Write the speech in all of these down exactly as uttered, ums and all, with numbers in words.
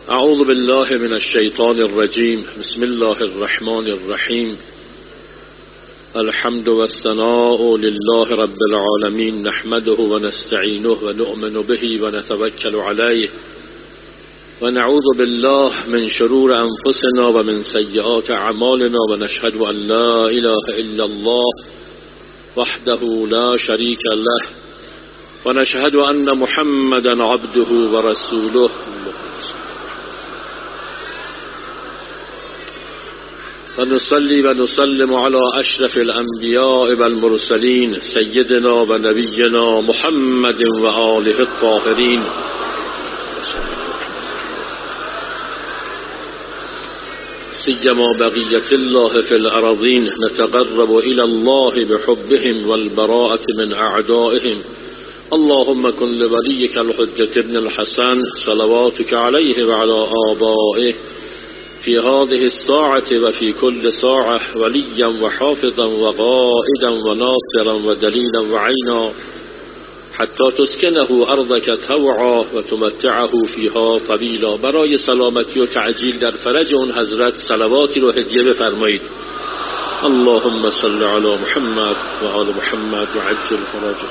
اعوذ بالله من الشیطان الرجیم. بسم الله الرحمن الرحیم. الحمد والثناء لله رب العالمين، نحمده ونستعينه ونؤمن به ونتوكل عليه ونعوذ بالله من شرور أنفسنا ومن سيئات أعمالنا، ونشهد أن لا إله إلا الله وحده لا شريك له، ونشهد أن محمدا عبده ورسوله. ونصلي ونسلم على أشرف الأنبياء والمرسلين سيدنا ونبينا محمد وآله الطاهرين. سيما بقية الله في الأراضين، نتقرب إلى الله بحبهم والبراءة من أعدائهم. اللهم كن لوليك الحجة ابن الحسن صلواتك عليه وعلى آبائه في هذه الساعة وفي كل ساعة وليا وحافظا وقائدا وناصرا ودليلا وعينا، حتى تسكنه أرضك طوعا وتمتعه فيها طويلا. برای سلامتی و تعجیل در فرج اون حضرت صلواتی رو هدیه بفرمایید. اللهم صل على محمد و آل محمد و عجل فرجه.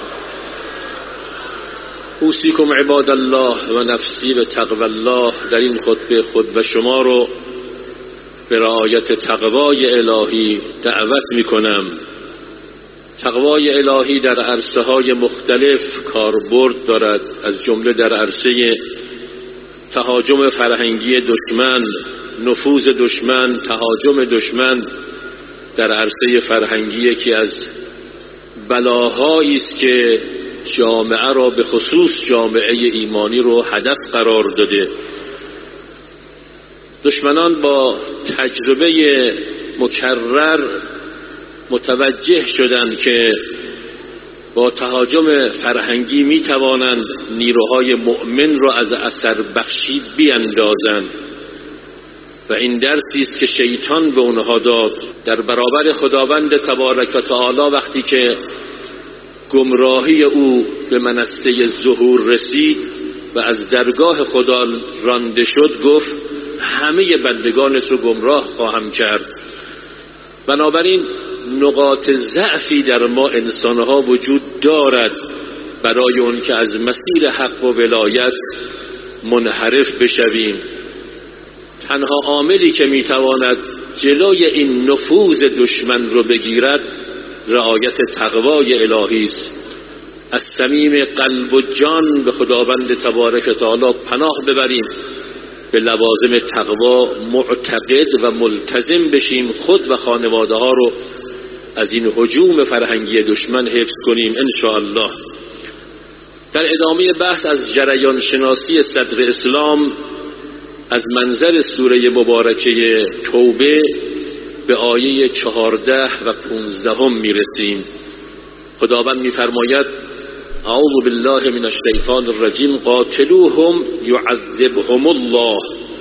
اوصیکم عباد الله و نفسی به تقوی الله. در این خطبه خود و شما رو به رعایت تقوای الهی دعوت می کنم. تقوای الهی در عرصه های مختلف کاربرد دارد، از جمله در عرصه تهاجم فرهنگی دشمن، نفوذ دشمن، تهاجم دشمن در عرصه فرهنگی یکی از بلاهایی است که جامعه را به خصوص جامعه ایمانی رو هدف قرار داده. دشمنان با تجربه مکرر متوجه شدند که با تهاجم فرهنگی می توانند نیروهای مؤمن را از اثر بخشی بیاندازند و این درسی است که شیطان به اونها داد. در برابر خداوند تبارک و تعالی وقتی که گمراهی او به منصه ظهور رسید و از درگاه خدا رانده شد، گفت همه بندگانت رو گمراه خواهم کرد. بنابراین نقاط ضعفی در ما انسانها وجود دارد برای اون که از مسیر حق و ولایت منحرف بشویم. تنها عاملی که میتواند جلوی این نفوذ دشمن رو بگیرد رعایت تقوای الهی است. از صمیم قلب و جان به خداوند تبارک و تعالی پناه ببریم، به لوازم تقوا معتقد و ملتزم بشیم، خود و خانواده ها رو از این هجوم فرهنگی دشمن حفظ کنیم ان شاء الله. در ادامه بحث از جریان شناسی صدر اسلام از منظر سوره مبارکه توبه به آیه چهارده و پونزدهم میرسیم. خداوند میفرماید: اعوذ بالله من الشیطان الرجیم. قاتلوهم يعذبهم الله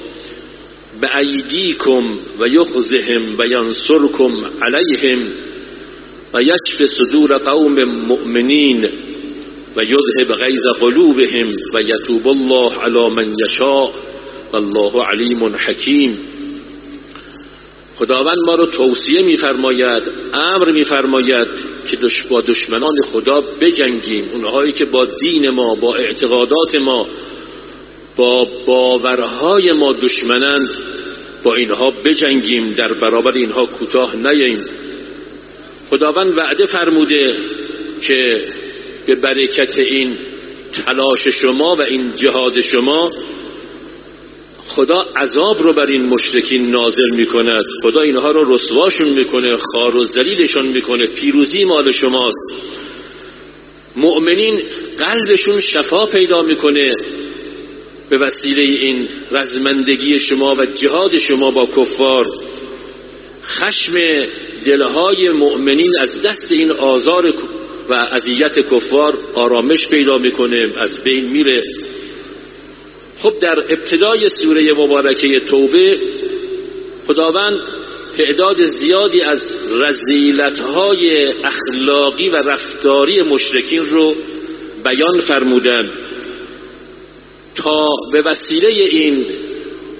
بأيديكم و یخزهم و ینصركم علیهم و یشف صدور قوم مؤمنین و یذهب غیظ قلوبهم و یتوب الله علی من یشاء والله علیم حکیم. خداوند ما رو توصیه می‌فرماید، امر می‌فرماید که با دشمنان خدا بجنگیم. اونهایی که با دین ما، با اعتقادات ما، با باورهای ما دشمنند، با اینها بجنگیم، در برابر اینها کوتاه نیاییم. خداوند وعده فرموده که به برکت این تلاش شما و این جهاد شما خدا عذاب رو بر این مشرکین نازل میکند. خدا اینها رو رسواشون میکنه، خار و ذلیلشون میکنه. پیروزی مال شماست. مؤمنین قلبشون شفا پیدا میکنه به وسیله این رزمندگی شما و جهاد شما با کفار. خشم دلهای مؤمنین از دست این آزار و اذیت کفار آرامش پیدا میکنه، از بین میره. خب در ابتدای سوره مبارکه توبه خداوند تعداد زیادی از رذیلت‌های اخلاقی و رفتاری مشرکین رو بیان فرمودند تا به وسیله این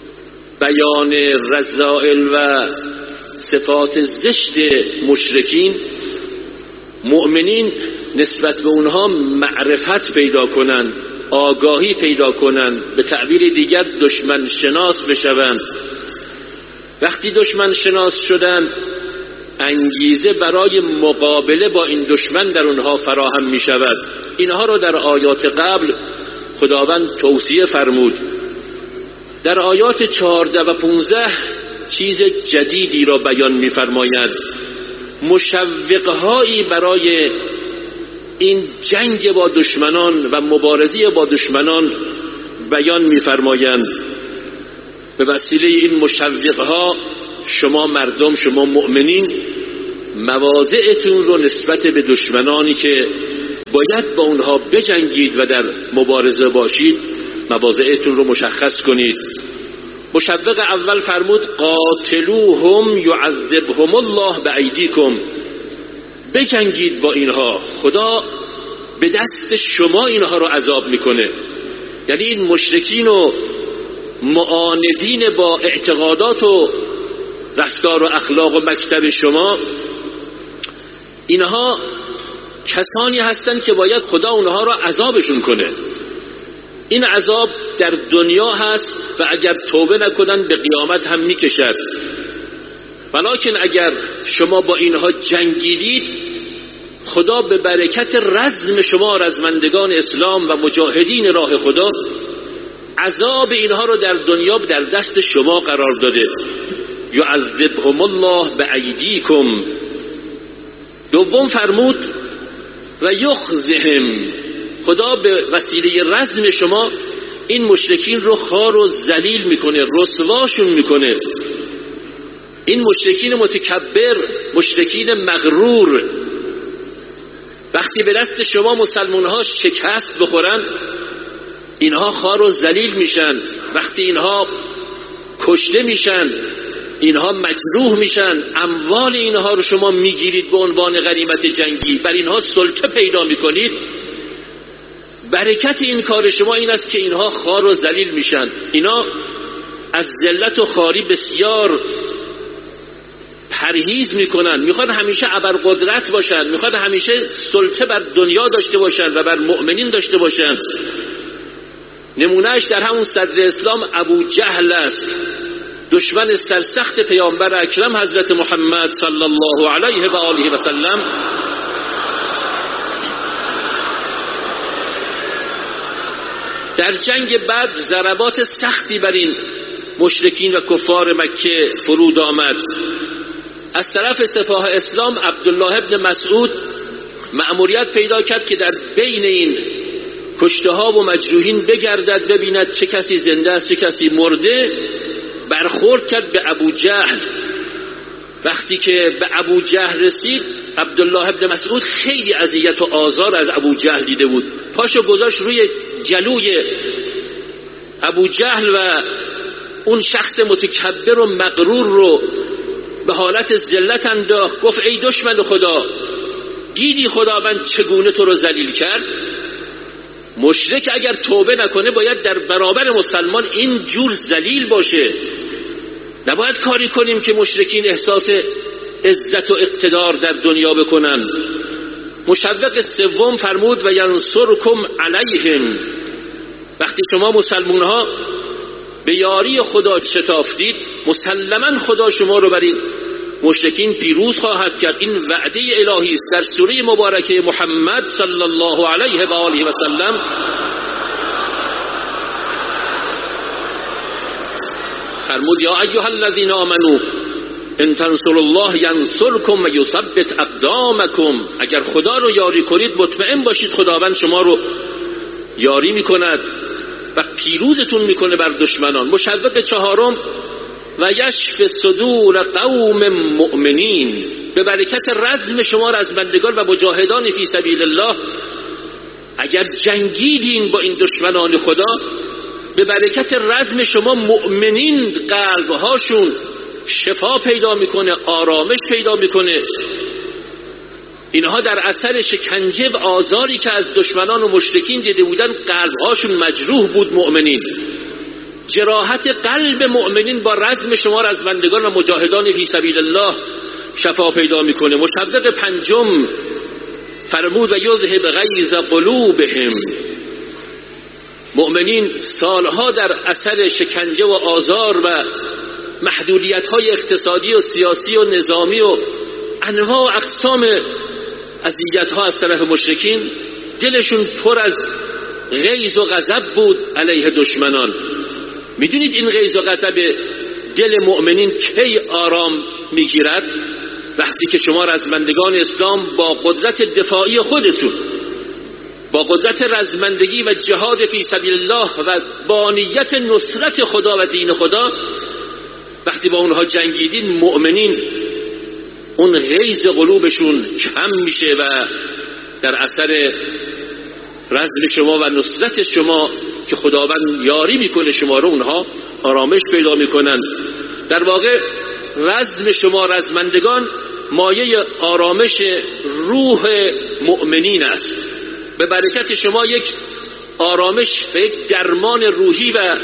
بیان رذائل و صفات زشت مشرکین، مؤمنین نسبت به اونها معرفت پیدا کنند، آگاهی پیدا کنند، به تعبیر دیگر دشمن شناس بشوند. وقتی دشمن شناس شدند، انگیزه برای مقابله با این دشمن در اونها فراهم می شود. اینها رو در آیات قبل خداوند توصیه فرمود. در آیات چهارده و پانزده چیز جدیدی را بیان می فرماید. مشوقهایی برای این جنگ با دشمنان و مبارزه با دشمنان بیان می فرمایند. به وسیله این مشوقها شما مردم، شما مؤمنین، مواضعتون رو نسبت به دشمنانی که باید با اونها بجنگید و در مبارزه باشید، مواضعتون رو مشخص کنید. مشوق اول فرمود قاتلوهم یعذبهم الله بایدیکم، بجنگید با اینها، خدا به دست شما اینها رو عذاب میکنه. یعنی این مشرکین و معاندین با اعتقادات و رفتار و اخلاق و مکتب شما، اینها کسانی هستند که باید خدا اونها را عذابشون کنه. این عذاب در دنیا هست و اگر توبه نکنن به قیامت هم میکشد. ولکن اگر شما با اینها جنگیدید، خدا به برکت رزم شما رزمندگان اسلام و مجاهدین راه خدا عذاب اینها رو در دنیا در دست شما قرار داده. یعذبهم الله بایدیکم. دوم فرمود و یخزهم، خدا به وسیله رزم شما این مشرکین رو خوار و ذلیل میکنه، رسواشون میکنه. این مشرکین متکبر، مشرکین مغرور، وقتی به دست شما مسلمان ها شکست بخورن، اینها خوار و ذلیل میشن. وقتی اینها کشته میشن، اینها مجروح میشن، اموال اینها رو شما میگیرید به عنوان غنیمت جنگی، بر اینها سلطه پیدا میکنید. برکت این کار شما این است که اینها خوار و ذلیل میشن. اینا از ذلت و خواری بسیار پرهیز میکنن، میخوان همیشه ابرقدرت باشن، میخوان همیشه سلطه بر دنیا داشته باشن و بر مؤمنین داشته باشن. نمونهش در همون صدر اسلام ابو جهل است، دشمن سرسخت پیامبر اکرم حضرت محمد صلی الله علیه و آله و سلم. در جنگ بدر ضربات سختی بر این مشرکین و کفار مکه فرود آمد. از طرف سپاه اسلام عبدالله ابن مسعود مأموریت پیدا کرد که در بین این کشته ها و مجروحین بگردد، ببیند چه کسی زنده است چه کسی مرده. برخورد کرد به ابو جهل. وقتی که به ابو جهل رسید، عبدالله ابن مسعود خیلی اذیت و آزار از ابو جهل دیده بود. پاشو گذاشت روی جلوی ابو جهل و اون شخص متکبر و مغرور رو به حالت ذلت انداخت. گفت ای دشمن خدا، دیدی خداوند چگونه تو رو ذلیل کرد؟ مشرک اگر توبه نکنه باید در برابر مسلمان این جور ذلیل باشه. نباید کاری کنیم که مشرکین احساس عزت و اقتدار در دنیا بکنن. مشوق سوم فرمود و ینصرکم علیهم. وقتی شما مسلمان ها به یاری خدا شتافتید، مسلما خدا شما رو بر این مشرکین پیروز خواهد کرد. این وعده الهی است در سوره مبارکه محمد صلی الله علیه و آله و سلم. فرمود یا ایها الذین آمنوا ان تنصروا الله ینصرکم و یثبت اقدامکم. اگر خدا رو یاری کنید مطمئن باشید خداوند شما رو یاری میکند و پیروزتون میکنه بر دشمنان. مشوق چهارم و یشف صدور قوم مؤمنین. به برکت رزم شما رزمندگان و مجاهدان فی سبیل الله، اگر جنگیدین با این دشمنان خدا، به برکت رزم شما مؤمنین قلبهاشون شفا پیدا میکنه، آرامش پیدا میکنه. اینها در اثر شکنجه و آزاری که از دشمنان و مشرکین دیده بودن قلبهاشون مجروح بود. مؤمنین جراحت قلب مؤمنین با رزم شما رزمندگان و مجاهدان فی سبیل الله شفا پیدا میکنه. مشوق پنجم فرمود و یذهب غیظ قلوبهم. مؤمنین سالها در اثر شکنجه و آزار و محدودیت‌های اقتصادی و سیاسی و نظامی و انواع و اقسام اذیت‌ها از طرف مشرکین دلشون پر از غیظ و غضب بود علیه دشمنان. میدونید این غیظ و غضب دل مؤمنین کی آرام میگیرد؟ وقتی که شما رزمندگان اسلام با قدرت دفاعی خودتون، با قدرت رزمندگی و جهاد فی سبیل الله و با نیت نصرت خدا و دین خدا وقتی با اونها جنگیدین، مؤمنین اون غیظ قلوبشون کم میشه و در اثر رزم شما و نصرت شما که خداوند یاری میکنه شما رو، اونها آرامش پیدا میکنن. در واقع رزم شما رزمندگان مایه آرامش روح مؤمنین است. به برکت شما یک آرامش و یک درمان روحی و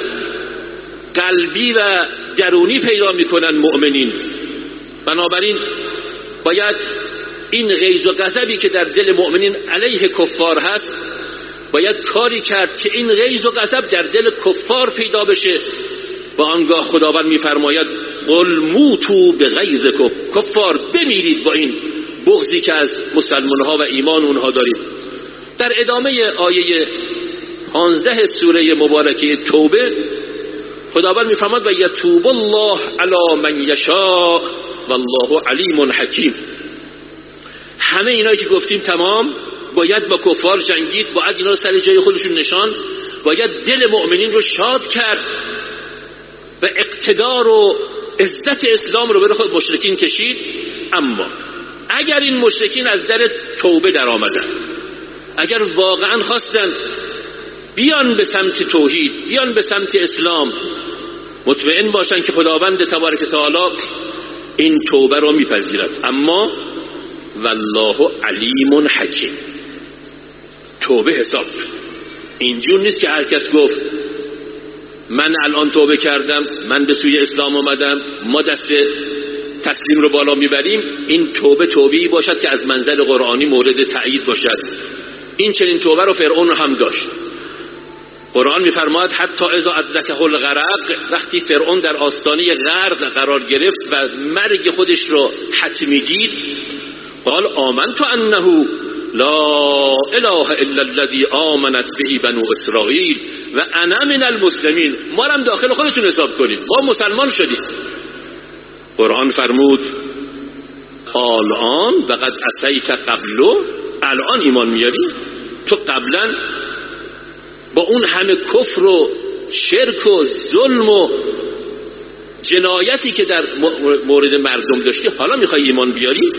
قلبی و درونی پیدا میکنن مؤمنین. بنابراین باید این غیظ و غضبی که در دل مؤمنین علیه کفار هست باید کاری کرد که این غیظ و غضب در دل کفار پیدا بشه. با آنگاه خداوند میفرماید قل موتوا بغیظکم، کفار بمیرید با این بغضی که از مسلمان‌ها و ایمان اونها دارید. در ادامه آیه پانزده سوره مبارکه توبه خداوند میفرماید و یتوب الله علی من یشاء والله علیم حکیم. همه اینایی که گفتیم تمام، باید با کفار جنگید، باید اینا رو سر جای خودشون نشان، باید دل مؤمنین رو شاد کرد و اقتدار و عزت اسلام رو به خود مشرکین کشید. اما اگر این مشرکین از در توبه در آمدن، اگر واقعا خواستن بیان به سمت توحید، بیان به سمت اسلام، مطمئن باشن که خداوند تبارک تعالی این توبه رو میپذیرد. اما والله علیم حکیم، توبه حساب اینجور نیست که هر کس گفت من الان توبه کردم، من به سوی اسلام آمدم، ما دست تسلیم رو بالا میبریم. این توبه توبه‌ای باشد که از منظر قرآنی مورد تأیید باشد. این چنین توبه رو فرعون هم داشت. قرآن میفرماید حتی اذا ادرکه الغرق، وقتی فرعون در آستانه غرق قرار گرفت و مرگ خودش رو حتمی دید، قال آمنت انه لا اله الا الذي آمنت به بنو اسرائیل و انا من المسلمین. ما هم داخل خودتون حساب کنید، ما مسلمان شدیم. قرآن فرمود الان وقد عصیت قبلو، الان ایمان میاری؟ تو قبلا با اون همه کفر و شرک و ظلم و جنایتی که در مورد مردم داشتی حالا میخوای ایمان بیاری؟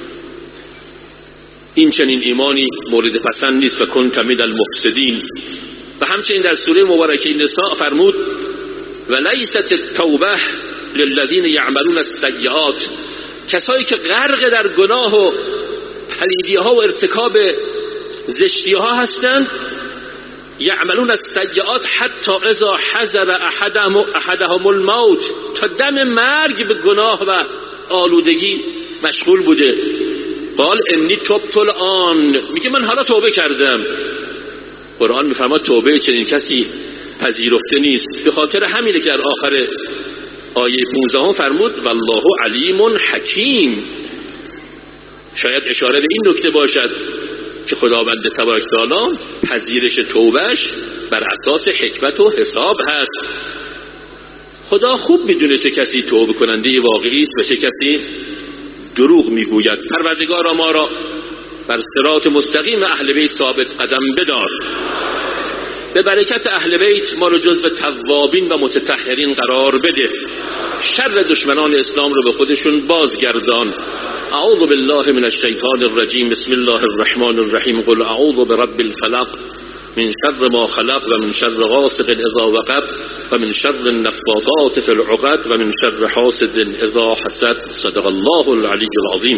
این چنین ایمانی مورد پسند نیست و کنت من المفسدین. و همچنین در سوره مبارکه نساء فرمود و لیست التوبه للذین یعملون السیئات، کسایی که غرق در گناه و پلیدی ها و ارتکاب زشتی ها هستند، یعملون السیئات حتی اذا حضر احدهم احدهم الموت، تا دم مرگ به گناه و آلودگی مشغول بوده. قال انی تبت الان، میگه من حالا توبه کردم. قرآن میفرماد توبه چنین کسی پذیرفته نیست. به خاطر همینه که در آخر آیه پانزده فرمود والله علیم حکیم. شاید اشاره به این نکته باشد که خداوند تبارک تعالی پذیرش توبهش بر اساس حکمت و حساب هست. خدا خوب میدونه چه کسی توبه کننده واقعی است و چه کسی دروغ میگوید. پروردگارا ما را بر صراط مستقیم اهل بیت ثابت قدم بدار. به برکت اهل بیت ما رو جزو توابین و متطهرین قرار بده. شر دشمنان اسلام رو به خودشون بازگردان. اعوذ بالله من الشیطان الرجیم. بسم الله الرحمن الرحیم. قل اعوذ برب الفلق من شر ما خلق و من شر غاسق اذا وقب و من شر النفاثات في العقد و من شر حاسد اذا حسد. صدق الله العلی العظیم.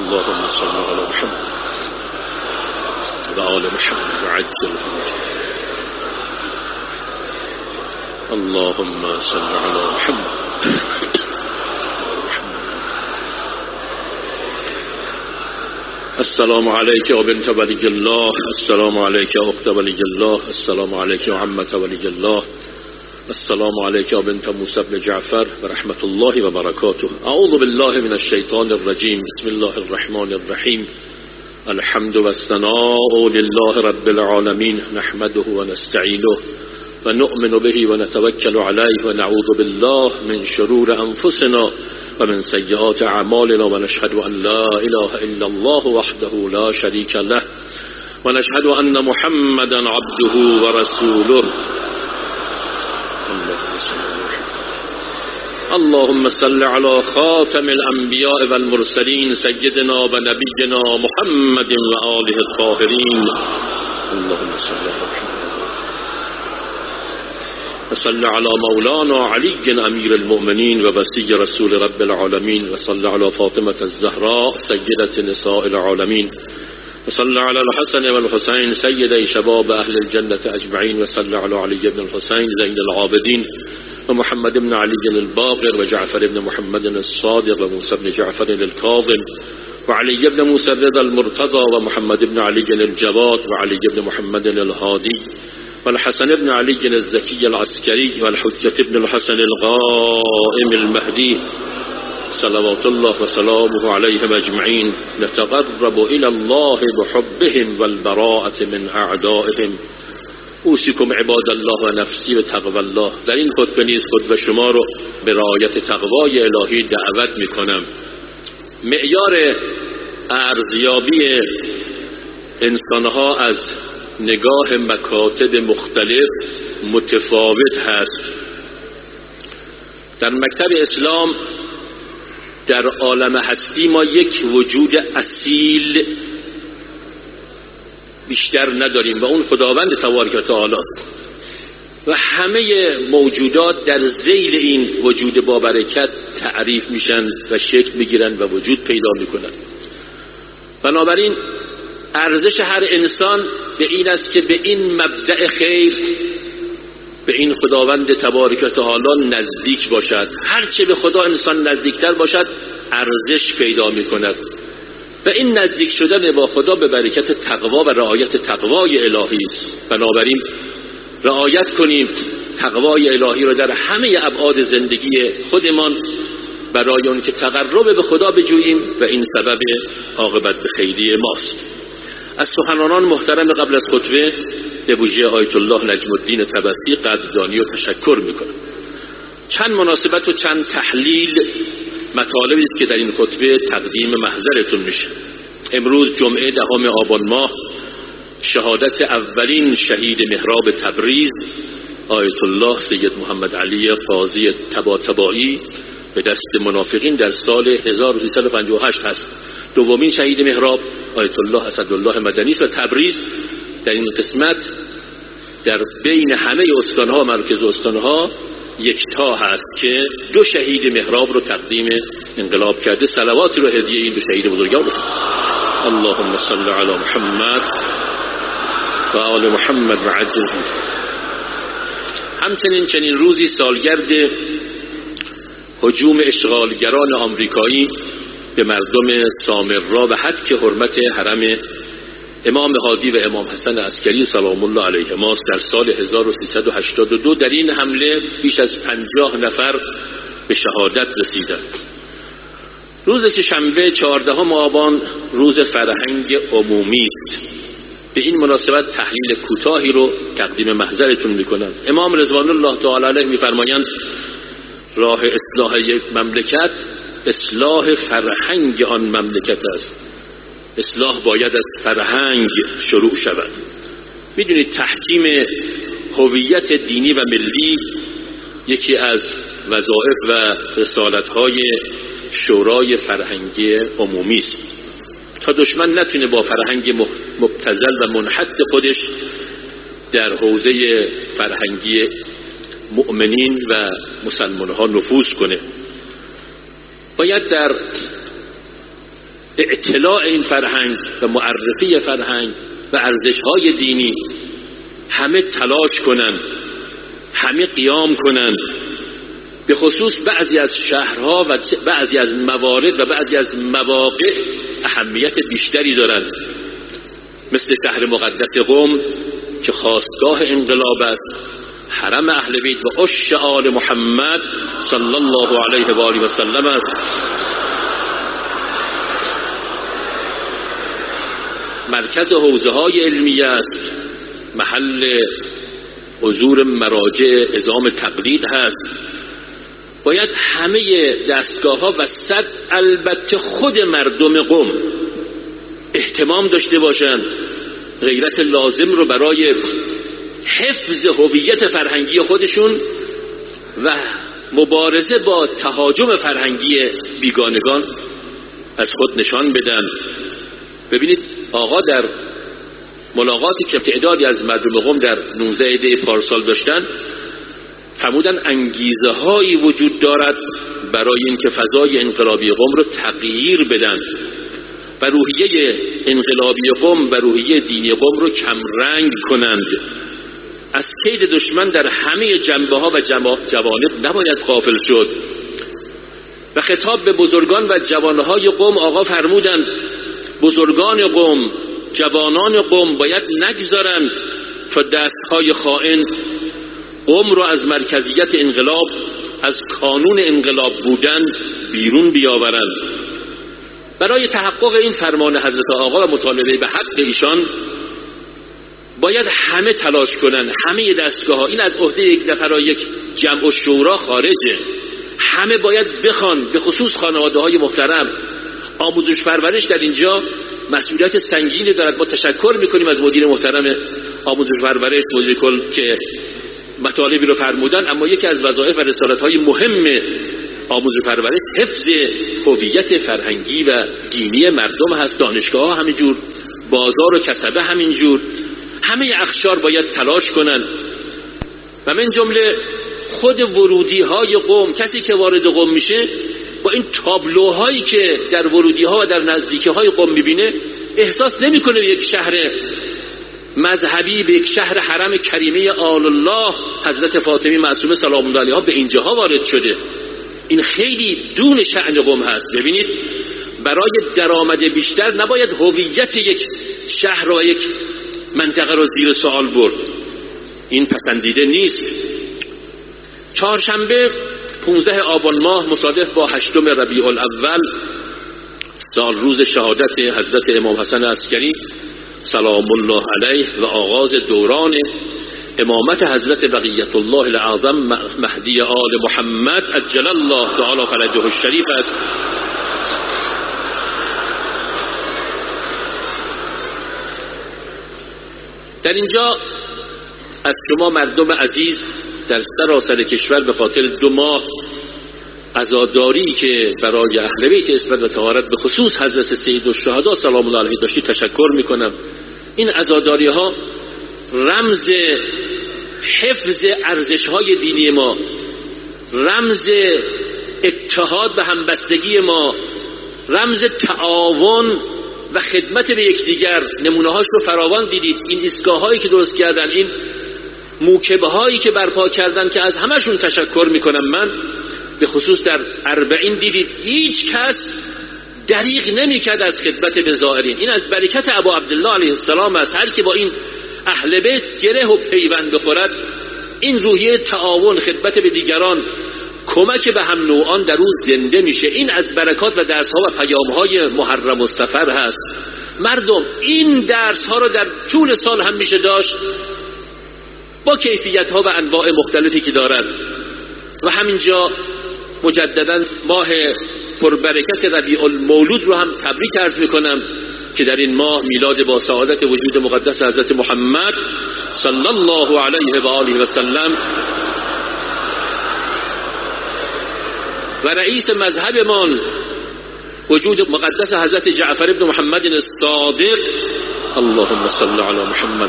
اللهم صل على محمد و آل محمد و عجل فرجهم. اللهم صل على محمد. السلام عليك يا بنت ولي الله، السلام عليك يا أخت ولي الله، السلام عليك يا عمة ولي الله، السلام عليك يا بنت موسى بن جعفر ورحمة الله وبركاته. أعوذ بالله من الشيطان الرجيم. بسم الله الرحمن الرحيم. الحمد والثناء لله رب العالمين، نحمده ونستعينه ونؤمن به ونتوكل عليه ونعوذ بالله من شرور أنفسنا ومن سيئات أعمالنا ونشهد أن لا إله إلا الله وحده لا شريك له ونشهد أن محمدا عبده ورسوله. اللهم صل على خاتم الأنبياء والمرسلين سيدنا ونبينا محمد وآله الطاهرين. اللهم صل على محمد وصل على مولانا علي أمير المؤمنين ووصي رسول رب العالمين، وصل على فاطمة الزهراء سيدة نساء العالمين، وصل على الحسن والحسين سيدي شباب أهل الجنة أجمعين، وصل على علي بن الحسين زين العابدين ومحمد بن علي الباقر وجعفر بن محمد الصادق وموسى بن جعفر الكاظم وعلي بن موسى الرضا المرتضى ومحمد بن علي الجواد وعلي بن محمد الهادي والحسن بن علي الزكي العسكري والحجة بن الحسن القائم المهدي صلوات الله وسلامه عليهم أجمعين. نتقرب إلى الله بحبهم والبراءة من أعدائهم. اوصیکم عباد الله و نفسی به تقوی الله. در این خطبه نیز خطبه شما رو به رعایت تقوای الهی دعوت میکنم. معیار ارزیابی انسانها از نگاه مکاتب مختلف متفاوت هست. در مکتب اسلام در عالم هستی ما یک وجود اصیل بیشتر نداریم و اون خداوند تبارک و تعالی و همه موجودات در ذیل این وجود با برکت تعریف میشن و شکل میگیرن و وجود پیدا میکنن. بنابراین ارزش هر انسان به این است که به این مبدأ خیر، به این خداوند تبارک و تعالی نزدیک باشد. هرچه به خدا انسان نزدیکتر باشد ارزش پیدا میکند و این نزدیک شدن با خدا به برکت تقوا و رعایت تقوای الهی است. بنابراین رعایت کنیم تقوای الهی را در همه ابعاد زندگی خودمان برای اون که تقرب به خدا بجوییم و این سبب عاقبت به خیری ماست. از سخنرانان محترم قبل از خطبه به ویژه آیت الله نجم الدین طبسی قدردانی و تشکر میکنم. چند مناسبت و چند تحلیل مطالبی است که در این خطبه تقدیم محضرتون میشه. امروز جمعه دهم آبان ماه شهادت اولین شهید محراب تبریز آیت الله سید محمد علی قاضی طباطبایی به دست منافقین در سال هزار و سیصد و پنجاه و هشت هست. دومین شهید محراب آیت الله اسدالله مدنی است و تبریز در این قسمت در بین همه استانها و مرکز استانها یکتا هست که دو شهید محراب رو تقدیم انقلاب کرده. صلواتی رو هدیه این دو شهید بزرگوار بکنید. اللهم صل علی محمد و آل محمد و عجل. همچنین چنین روزی سالگرد هجوم اشغالگران آمریکایی به مردم سامرا و حد که حرمت حرم امام هادی و امام حسن عسکری سلام الله علیهما در سال هزار و سیصد و هشتاد و دو در این حمله بیش از پنجاه نفر به شهادت رسیدند. روز شنبه چهاردهم آبان روز فرهنگ عمومی است. به این مناسبت تحلیل کوتاهی رو تقدیم محضرتون میکنم. امام رضوان الله تعالی علیه میفرمایند راه اصلاح یک مملکت اصلاح فرهنگ آن مملکت است. اصلاح باید از فرهنگ شروع شود. میدونید تحکیم هویت دینی و ملی یکی از وظایف و رسالت‌های شورای فرهنگی عمومی است. تا دشمن نتونه با فرهنگ مبتذل و منحط خودش در حوزه فرهنگی مؤمنین و مسلمان‌ها نفوذ کنه، باید در اطلاع این فرهنگ و معرفی فرهنگ و ارزش‌های دینی همه تلاش کنند، همه قیام کنند. به خصوص بعضی از شهرها و بعضی از موارد و بعضی از مواقع اهمیت بیشتری دارند، مثل شهر مقدس قم که خاستگاه انقلاب است، حرم اهل بیت و عش آل محمد صلی الله علیه و آله و سلم است. مرکز حوزه‌های علمیه است، محل حضور مراجع عظام تقلید هست. باید همه دستگاه‌ها و صد البته خود مردم قم اهتمام داشته باشند، غیرت لازم رو برای حفظ هویت فرهنگی خودشون و مبارزه با تهاجم فرهنگی بیگانگان از خود نشان بدن. ببینید آقا در ملاقاتی که تعدادی از مردم قم در نوزده دی پارسال داشتن فرمودن انگیزه هایی وجود دارد برای اینکه فضای انقلابی قم رو تغییر بدن و روحیه انقلابی قم و روحیه دینی قم رو کمرنگ کنند. از کید دشمن در همه جنبه ها و جوانب نباید غافل شد. و خطاب به بزرگان و جوانهای قم آقا فرمودند بزرگان قم، جوانان قم باید نگذارند تا دستهای خائن قم رو از مرکزیت انقلاب، از کانون انقلاب بودن بیرون بیاورند. برای تحقق این فرمان حضرت آقا و مطالبه به حق ایشان باید همه تلاش کنند، همه دستگاه ها. این از عهده یک نفر یک جمع و شورا خارجه. همه باید بخوان، به خصوص خانواده های محترم. آموزش پرورش در اینجا مسئولیت سنگینی دارد. ما تشکر میکنیم از مدیر محترم آموزش پرورش مدیر کل که مطالبی رو فرمودن، اما یکی از وظایف و رسالت‌های مهم آموزش پرورش حفظ هویت فرهنگی و دینی مردم هست. دانشگاه ها همینجور، بازار و کسبه همینجور، همه اقشار باید تلاش کنند. و من جمله خود ورودی های قم، کسی که وارد قم میشه با این تابلوهایی که در ورودی ها و در نزدیکی های قم میبینه احساس نمیکنه به یک شهر مذهبی، به یک شهر حرم کریمه آل الله حضرت فاطمی معصومه سلام الله علیها به اینجاها وارد شده. این خیلی دون شأن قم هست. ببینید برای درآمد بیشتر نباید هویت یک شهر و یک منطقه رو زیر سوال برد. این پسندیده نیست. چهارشنبه پانزده آبان ماه مصادف با هشتم ربیع الاول سال روز شهادت حضرت امام حسن عسکری سلام الله علیه و آغاز دوران امامت حضرت بقیت الله الاعظم مهدی آل محمد عجل الله تعالی فرجه الشریف است. در اینجا از شما مردم عزیز در سراسر کشور به خاطر دو ماه عزاداری که برای اهل بیت عصمت و طهارت به خصوص حضرت سید الشهدا سلام الله علیه داشتید تشکر میکنم. این عزاداری ها رمز حفظ ارزش های دینی ما، رمز اتحاد و همبستگی ما، رمز تعاون و خدمت به یکدیگر. نمونه هاش رو فراوان دیدید. این ایستگاه هایی که درست کردن، این موکبه هایی که برپا کردن که از همشون تشکر میکنم من. به خصوص در اربعین دیدید هیچ کس دریغ نمیکرد از خدمت به زائرین. این از برکت ابو عبدالله علیه السلام است. هر کی با این اهل بیت گره و پیوند بخورد، این روحیه تعاون، خدمت به دیگران، کمک به هم نوعان در او زنده میشه. این از برکات و درس ها و پیام های محرم و سفر هست. مردم این درس ها رو در طول سال هم میشه داشت با کیفیت ها و انواع مختلفی که دارد. و همینجا مجددا ماه پربرکت ربیع المولود رو هم تبریک عرض میکنم که در این ماه میلاد با سعادت وجود مقدس حضرت محمد صلی الله علیه و آله و سلم و رئیس مذهبمان وجود مقدس حضرت جعفر ابن محمد الصادق اللهم صل علی محمد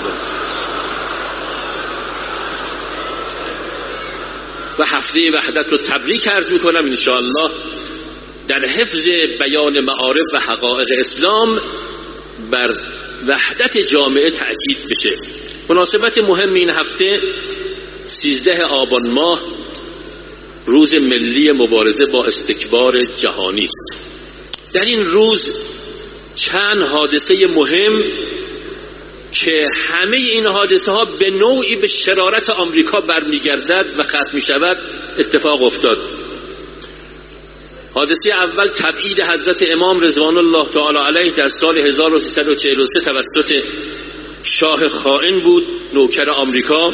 و هفته وحدت رو تبریک عرض میکنم. انشاءالله در حفظ بیان معارف و حقایق اسلام بر وحدت جامعه تأکید بشه. مناسبت مهم این هفته سیزده آبان ماه روز ملی مبارزه با استکبار جهانی است. در این روز چند حادثه مهم که همه این حادثه ها به نوعی به شرارت آمریکا برمیگردد و ختم می شود اتفاق افتاد. حادثه اول تبعید حضرت امام رضوان الله تعالی علیه در سال هزار و سیصد و چهل و سه توسط شاه خائن بود، نوکر آمریکا.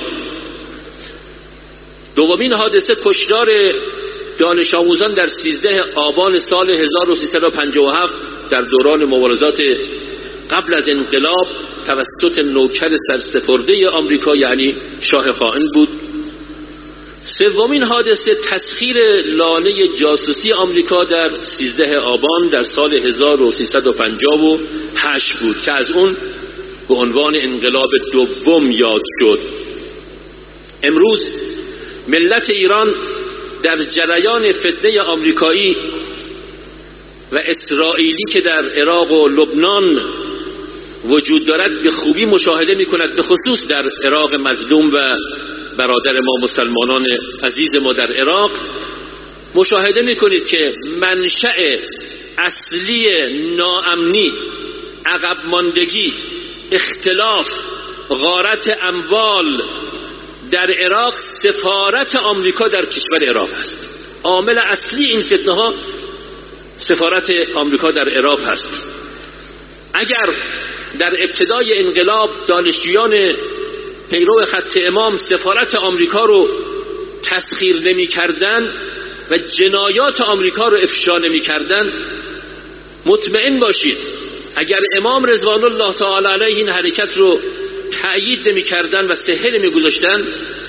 دومین حادثه کشتار دانش آموزان در سیزده آبان سال هزار و سیصد و پنجاه و هفت در دوران مبارزات قبل از انقلاب توسط نوکر سرسپرده آمریکا یعنی شاه خائن بود. سومین حادثه تسخیر لانه جاسوسی آمریکا در سیزده آبان در سال هزار و سیصد و پنجاه و هشت بود که از اون به عنوان انقلاب دوم یاد شد. امروز ملت ایران در جریان فتنه آمریکایی و اسرائیلی که در عراق و لبنان وجود دارد به خوبی مشاهده می کند، به خصوص در عراق مظلوم و برادر ما مسلمانان عزیز ما در عراق. مشاهده می کنید که منشأ اصلی ناامنی، عقب ماندگی، اختلاف، غارت اموال در عراق سفارت آمریکا در کشور عراق است. عامل اصلی این فتنه ها سفارت آمریکا در عراق است. اگر در ابتدای انقلاب دانشجویان پیرو خط امام سفارت آمریکا رو تسخیر نمی کردن و جنایات آمریکا رو افشا نمی کردن، مطمئن باشید اگر امام رضوان الله تعالی علیه این حرکت رو تأیید نمی کردن و صحه نمی گذاشتن،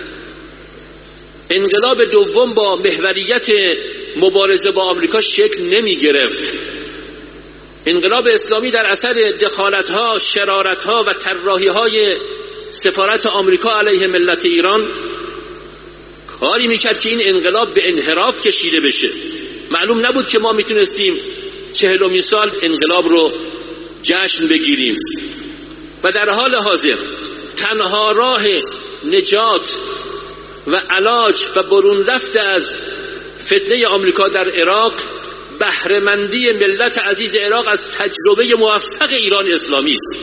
انقلاب دوم با محوریت مبارزه با آمریکا شکل نمی گرفت. انقلاب اسلامی در اثر دخالت‌ها، شرارت‌ها و طراحی‌های سفارت آمریکا علیه ملت ایران کاری میکرد که این انقلاب به انحراف کشیده بشه. معلوم نبود که ما میتونستیم چهلمین سال انقلاب رو جشن بگیریم و در حال حاضر تنها راه نجات و علاج و برون رفت از فتنه آمریکا در عراق بهره‌مندی ملت عزیز عراق از تجربه موفق ایران اسلامی است.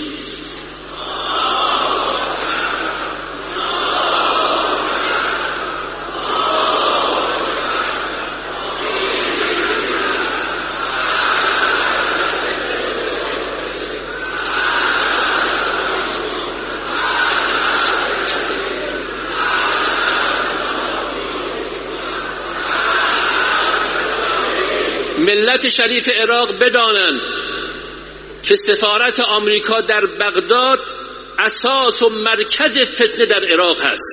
ملت شریف عراق بدانند که سفارت آمریکا در بغداد اساس و مرکز فتنه در عراق هست.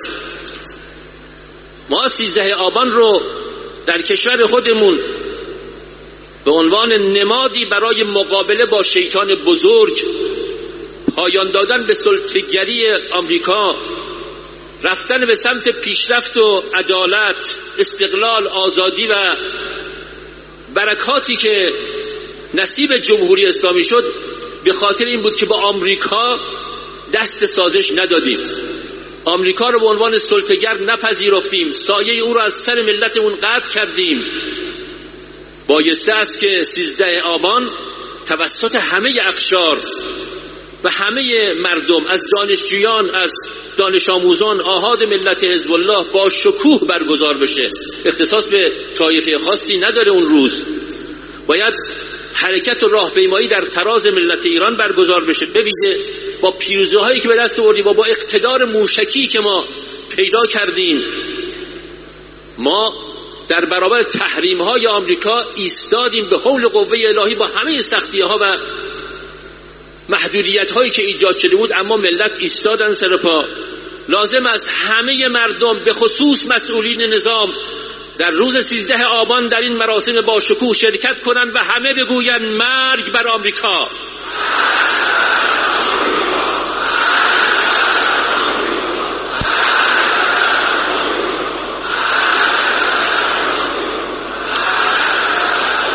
ما سیزده آبان رو در کشور خودمون به عنوان نمادی برای مقابله با شیطان بزرگ، پایان دادن به سلطه‌گری آمریکا، رفتن به سمت پیشرفت و عدالت، استقلال، آزادی و برکاتی که نصیب جمهوری اسلامی شد، به خاطر این بود که با آمریکا دست سازش ندادیم، آمریکا رو به عنوان سلطه‌گر نپذیرفتیم، سایه او رو از سر ملتمون قطع کردیم. بایسته است که سیزده آبان توسط همه اقشار و همه مردم، از دانشجویان، از دانش آموزان، آحاد ملت حزب الله با شکوه برگزار بشه. اختصاص به طایفه خاصی نداره. اون روز باید حرکت و راهپیمایی در تراز ملت ایران برگزار بشه، به ویژه با پیروزی هایی که به دست آوردیم و با اقتدار موشکی که ما پیدا کردیم. ما در برابر تحریم های آمریکا ایستادیم به حول قوه الهی با همه سختی ها و محدودیت هایی که ایجاد شده بود، اما ملت ایستادن سر پا. لازم از همه مردم به خصوص مسئولین نظام در روز سیزده آبان در این مراسم با شکوه شرکت کنند و همه بگویند مرگ بر آمریکا.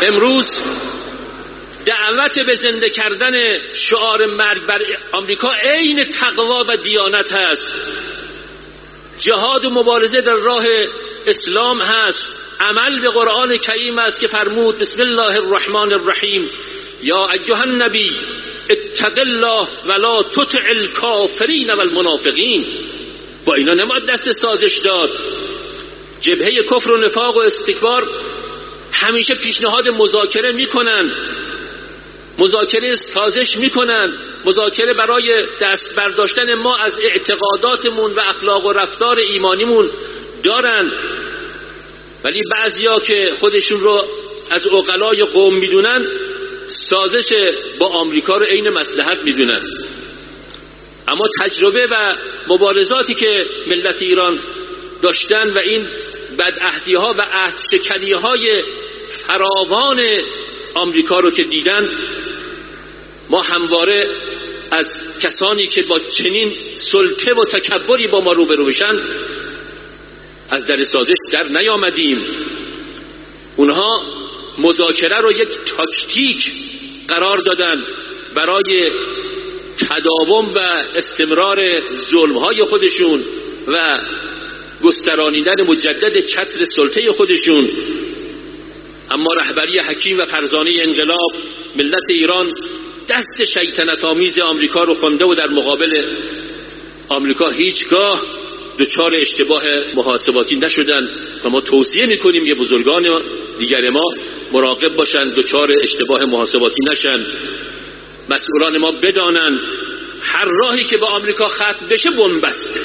امروز دعوت به زنده کردن شعار مرگ بر آمریکا عین تقوا و دیانت هست. جهاد و مبارزه در راه اسلام هست. عمل به قرآن کریم است که فرمود بسم الله الرحمن الرحیم یا ایها النبی اتق الله ولا تطع الکافرین والمنافقین. با اینا نباید دست سازش داد. جبهه کفر و نفاق و استکبار همیشه پیشنهاد مذاکره میکنن، مذاکره سازش میکنن، مذاکره برای دست برداشتن ما از اعتقاداتمون و اخلاق و رفتار ایمانیمون دارن. ولی بعضیا که خودشون رو از عقلای قوم میدونن سازش با آمریکا رو عین مصلحت میدونن. اما تجربه و مبارزاتی که ملت ایران داشتن و این بدعهدی ها و عهد شکنی های فراوان آمریکا رو که دیدن، ما همواره از کسانی که با چنین سلطه و تکبری با ما روبرو بشن از در سازش در نیامدیم. اونها مذاکره رو یک تاکتیک قرار دادن برای تداوم و استمرار ظلم‌های خودشون و گسترانیدن مجدد چتر سلطه خودشون. اما رهبری حکیم و فرزانه انقلاب ملت ایران دست شیطنت آمیز آمریکا رو خونده و در مقابل آمریکا هیچگاه دچار اشتباه محاسباتی نشدن و ما توصیه میکنیم یه بزرگان دیگر ما مراقب باشن دچار اشتباه محاسباتی نشن. مسئولان ما بدانن هر راهی که با آمریکا ختم بشه بنبسته،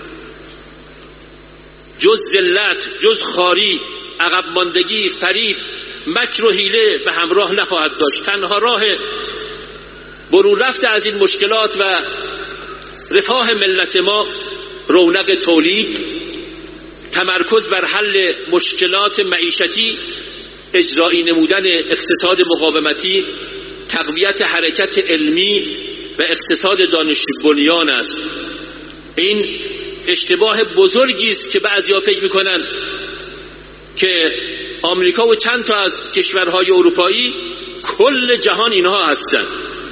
جز ذلت، جز خاری، عقب ماندگی، فریب، مکر و حیله به همراه نخواهد داشت. تنها راه برون رفت از این مشکلات و رفاه ملت ما رونق تولید، تمرکز بر حل مشکلات معیشتی، اجرایی نمودن اقتصاد مقاومتی، تقویت حرکت علمی و اقتصاد دانش بنیان است. این اشتباه بزرگی است که بعضیا فکر میکنن که آمریکا و چند تا از کشورهای اروپایی کل جهان اینها هستند.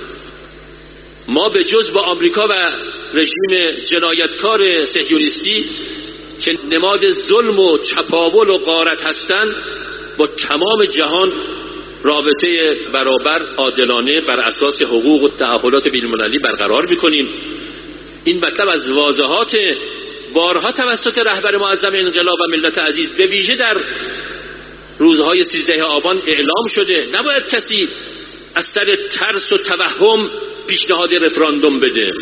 ما به جز با آمریکا و رژیم جنایتکار صهیونیستی که نماد ظلم و چپاول و غارت هستند با تمام جهان رابطه برابر، عادلانه بر اساس حقوق و تعهدات بین‌المللی برقرار می‌کنیم. این مطلب از واضحات بارها توسط رهبر معظم انقلاب و ملت عزیز به ویژه در روزهای سیزده آبان اعلام شده. نباید کسی از سر ترس و توهم پیشنهاد رفراندوم بده.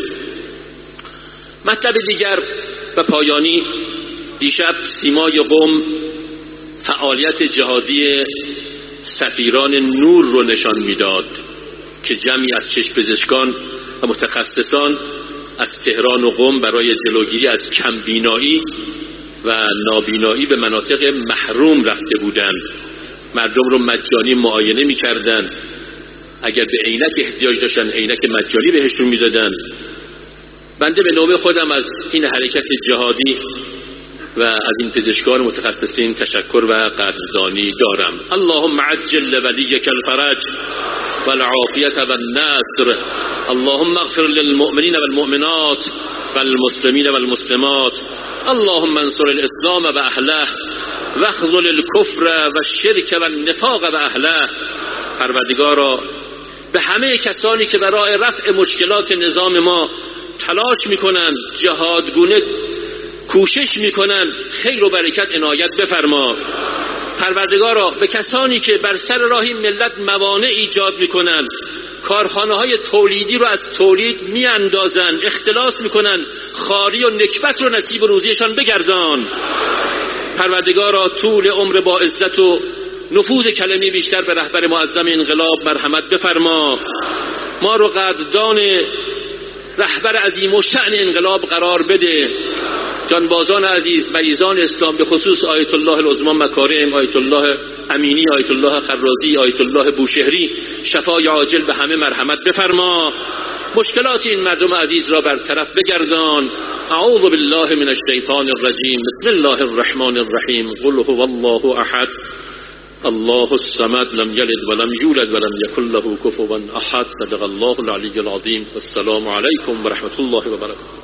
مطلب دیگر و پایانی، دیشب سیمای قم فعالیت جهادی سفیران نور رو نشان میداد که جمعی از چشم‌پزشکان و متخصصان از تهران و قم برای جلوگیری از کمبینایی و نابینایی به مناطق محروم رفته بودند. مردم رو مجانی معاینه می‌کردند. اگر به عینک احتیاج داشتن عینک مجانی بهشون میدادن. بنده به نوبه خودم از این حرکت جهادی و از این پزشکان متخصصین تشکر و قدردانی دارم. اللهم عجل ولیک الفرج والعافیت والنصر. اللهم اغفر للمؤمنین والمؤمنات والمسلمین والمسلمات. اللهم انصر الاسلام و اهله واخذل الكفر و الشرک و النفاق و اهله. پروردگارا به همه کسانی که برای رفع مشکلات نظام ما تلاش میکنن، جهادگونه کوشش میکنن، خیر و برکت عنایت بفرما. پروردگارا به کسانی که بر سر راه این ملت موانع ایجاد میکنن، کارخانه های تولیدی رو از تولید میاندازن، اختلاس میکنن، خاری و نکبت رو نصیب روزیشان بگردان. پروردگارا طول عمر با عزت و نفوذ کلمه بیشتر به رهبر معظم انقلاب مرحمت بفرما. ما رو قدردان رهبر عظیم و شأن انقلاب قرار بده. جانبازان عزیز، مریضان اسلام به خصوص آیت الله العظمی مکارم، آیت الله امینی، آیت الله خرازی، آیت الله بوشهری، شفای عاجل به همه مرحمت بفرما. مشکلات این مردم عزیز را برطرف بگردان. اعوذ بالله من الشیطان الرجیم. بسم الله الرحمن الرحیم. قل هو الله احد الله الصمد لم يلد ولم يولد ولم يكن له كفوا احد. صدق الله العلی العظیم. السلام علیکم و رحمت الله و برکاته.